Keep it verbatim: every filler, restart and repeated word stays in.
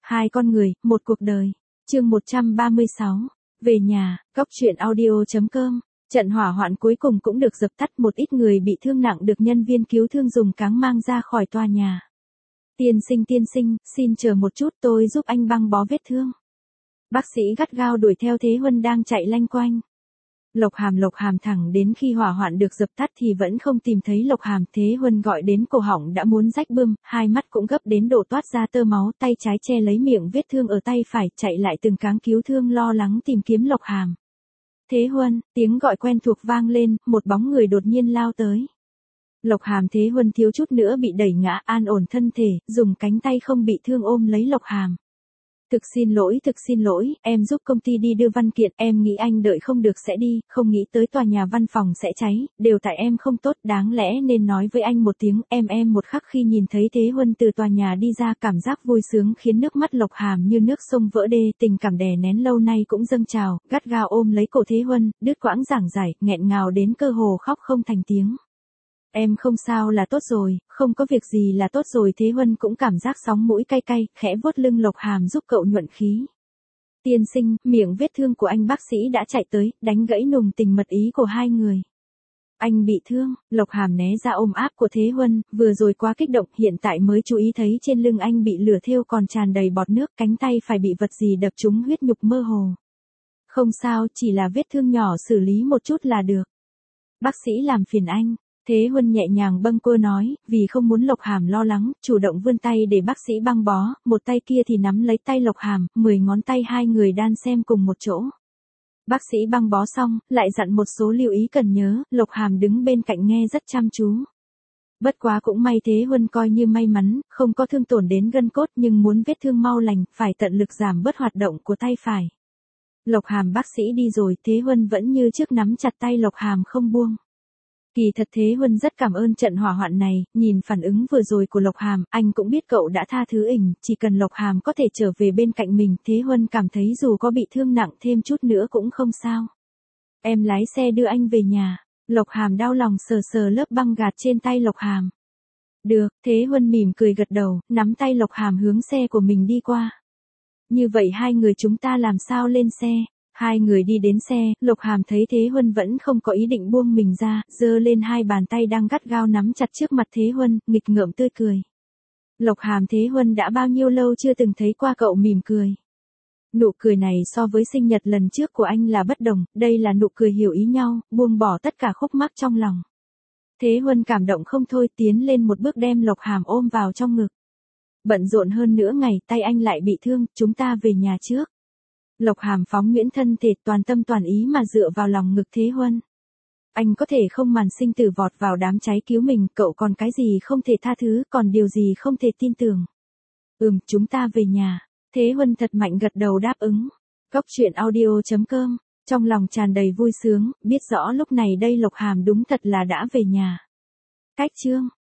Hai con người, một cuộc đời. Chương một trăm ba mươi sáu. Về nhà, góc truyện audio chấm com. Trận hỏa hoạn cuối cùng cũng được dập tắt, một ít người bị thương nặng được nhân viên cứu thương dùng cáng mang ra khỏi tòa nhà. Tiên sinh tiên sinh, xin chờ một chút, tôi giúp anh băng bó vết thương. Bác sĩ gắt gao đuổi theo Thế Huân đang chạy lanh quanh. Lộc Hàm Lộc Hàm thẳng đến khi hỏa hoạn được dập tắt thì vẫn không tìm thấy Lộc Hàm. Thế Huân gọi đến cổ họng đã muốn rách bươm, hai mắt cũng gấp đến độ toát ra tơ máu, tay trái che lấy miệng vết thương ở tay phải, chạy lại từng cáng cứu thương lo lắng tìm kiếm Lộc Hàm. Thế Huân, tiếng gọi quen thuộc vang lên, một bóng người đột nhiên lao tới. Lộc Hàm. Thế Huân thiếu chút nữa bị đẩy ngã, an ổn thân thể, dùng cánh tay không bị thương ôm lấy Lộc Hàm. Thực xin lỗi, thực xin lỗi, em giúp công ty đi đưa văn kiện, em nghĩ anh đợi không được sẽ đi, không nghĩ tới tòa nhà văn phòng sẽ cháy, đều tại em không tốt, đáng lẽ nên nói với anh một tiếng, em em một khắc khi nhìn thấy Thế Huân từ tòa nhà đi ra, cảm giác vui sướng khiến nước mắt Lộc Hàm như nước sông vỡ đê, tình cảm đè nén lâu nay cũng dâng trào, gắt gao ôm lấy cổ Thế Huân, đứt quãng giảng giải, nghẹn ngào đến cơ hồ khóc không thành tiếng. Em không sao là tốt rồi, không có việc gì là tốt rồi. Thế Huân cũng cảm giác sóng mũi cay cay, khẽ vuốt lưng Lộc Hàm giúp cậu nhuận khí. Tiên sinh, miệng vết thương của anh. Bác sĩ đã chạy tới, đánh gãy nùng tình mật ý của hai người. Anh bị thương. Lộc Hàm né ra ôm áp của Thế Huân, vừa rồi quá kích động, hiện tại mới chú ý thấy trên lưng anh bị lửa thêu còn tràn đầy bọt nước, cánh tay phải bị vật gì đập trúng, huyết nhục mơ hồ. Không sao, chỉ là vết thương nhỏ, xử lý một chút là được. Bác sĩ làm phiền anh. Thế Huân nhẹ nhàng bâng quơ nói, vì không muốn Lộc Hàm lo lắng, chủ động vươn tay để bác sĩ băng bó, một tay kia thì nắm lấy tay Lộc Hàm, mười ngón tay hai người đan xem cùng một chỗ. Bác sĩ băng bó xong, lại dặn một số lưu ý cần nhớ, Lộc Hàm đứng bên cạnh nghe rất chăm chú. Bất quá cũng may Thế Huân coi như may mắn, không có thương tổn đến gân cốt, nhưng muốn vết thương mau lành, phải tận lực giảm bớt hoạt động của tay phải. Lộc Hàm. Bác sĩ đi rồi, Thế Huân vẫn như trước nắm chặt tay Lộc Hàm không buông. Kỳ thật Thế Huân rất cảm ơn trận hỏa hoạn này, nhìn phản ứng vừa rồi của Lộc Hàm, anh cũng biết cậu đã tha thứ ỉnh, chỉ cần Lộc Hàm có thể trở về bên cạnh mình, Thế Huân cảm thấy dù có bị thương nặng thêm chút nữa cũng không sao. Em lái xe đưa anh về nhà. Lộc Hàm đau lòng sờ sờ lớp băng gạt trên tay Lộc Hàm. Được. Thế Huân mỉm cười gật đầu, nắm tay Lộc Hàm hướng xe của mình đi qua. Như vậy hai người chúng ta làm sao lên xe? Hai người đi đến xe, Lộc Hàm thấy Thế Huân vẫn không có ý định buông mình ra, giơ lên hai bàn tay đang gắt gao nắm chặt trước mặt Thế Huân, nghịch ngợm tươi cười. Lộc Hàm. Thế Huân đã bao nhiêu lâu chưa từng thấy qua cậu mỉm cười. Nụ cười này so với sinh nhật lần trước của anh là bất đồng, đây là nụ cười hiểu ý nhau, buông bỏ tất cả khúc mắc trong lòng. Thế Huân cảm động không thôi, tiến lên một bước đem Lộc Hàm ôm vào trong ngực. Bận rộn hơn nửa ngày, tay anh lại bị thương, chúng ta về nhà trước. Lộc Hàm phóng nhuyễn thân thể, toàn tâm toàn ý mà dựa vào lòng ngực Thế Huân. Anh có thể không màn sinh tử vọt vào đám cháy cứu mình, cậu còn cái gì không thể tha thứ, còn điều gì không thể tin tưởng. Ừm, chúng ta về nhà. Thế Huân thật mạnh gật đầu đáp ứng. Góc truyện audio chấm com. Trong lòng tràn đầy vui sướng, biết rõ lúc này đây Lộc Hàm đúng thật là đã về nhà. Cách chương.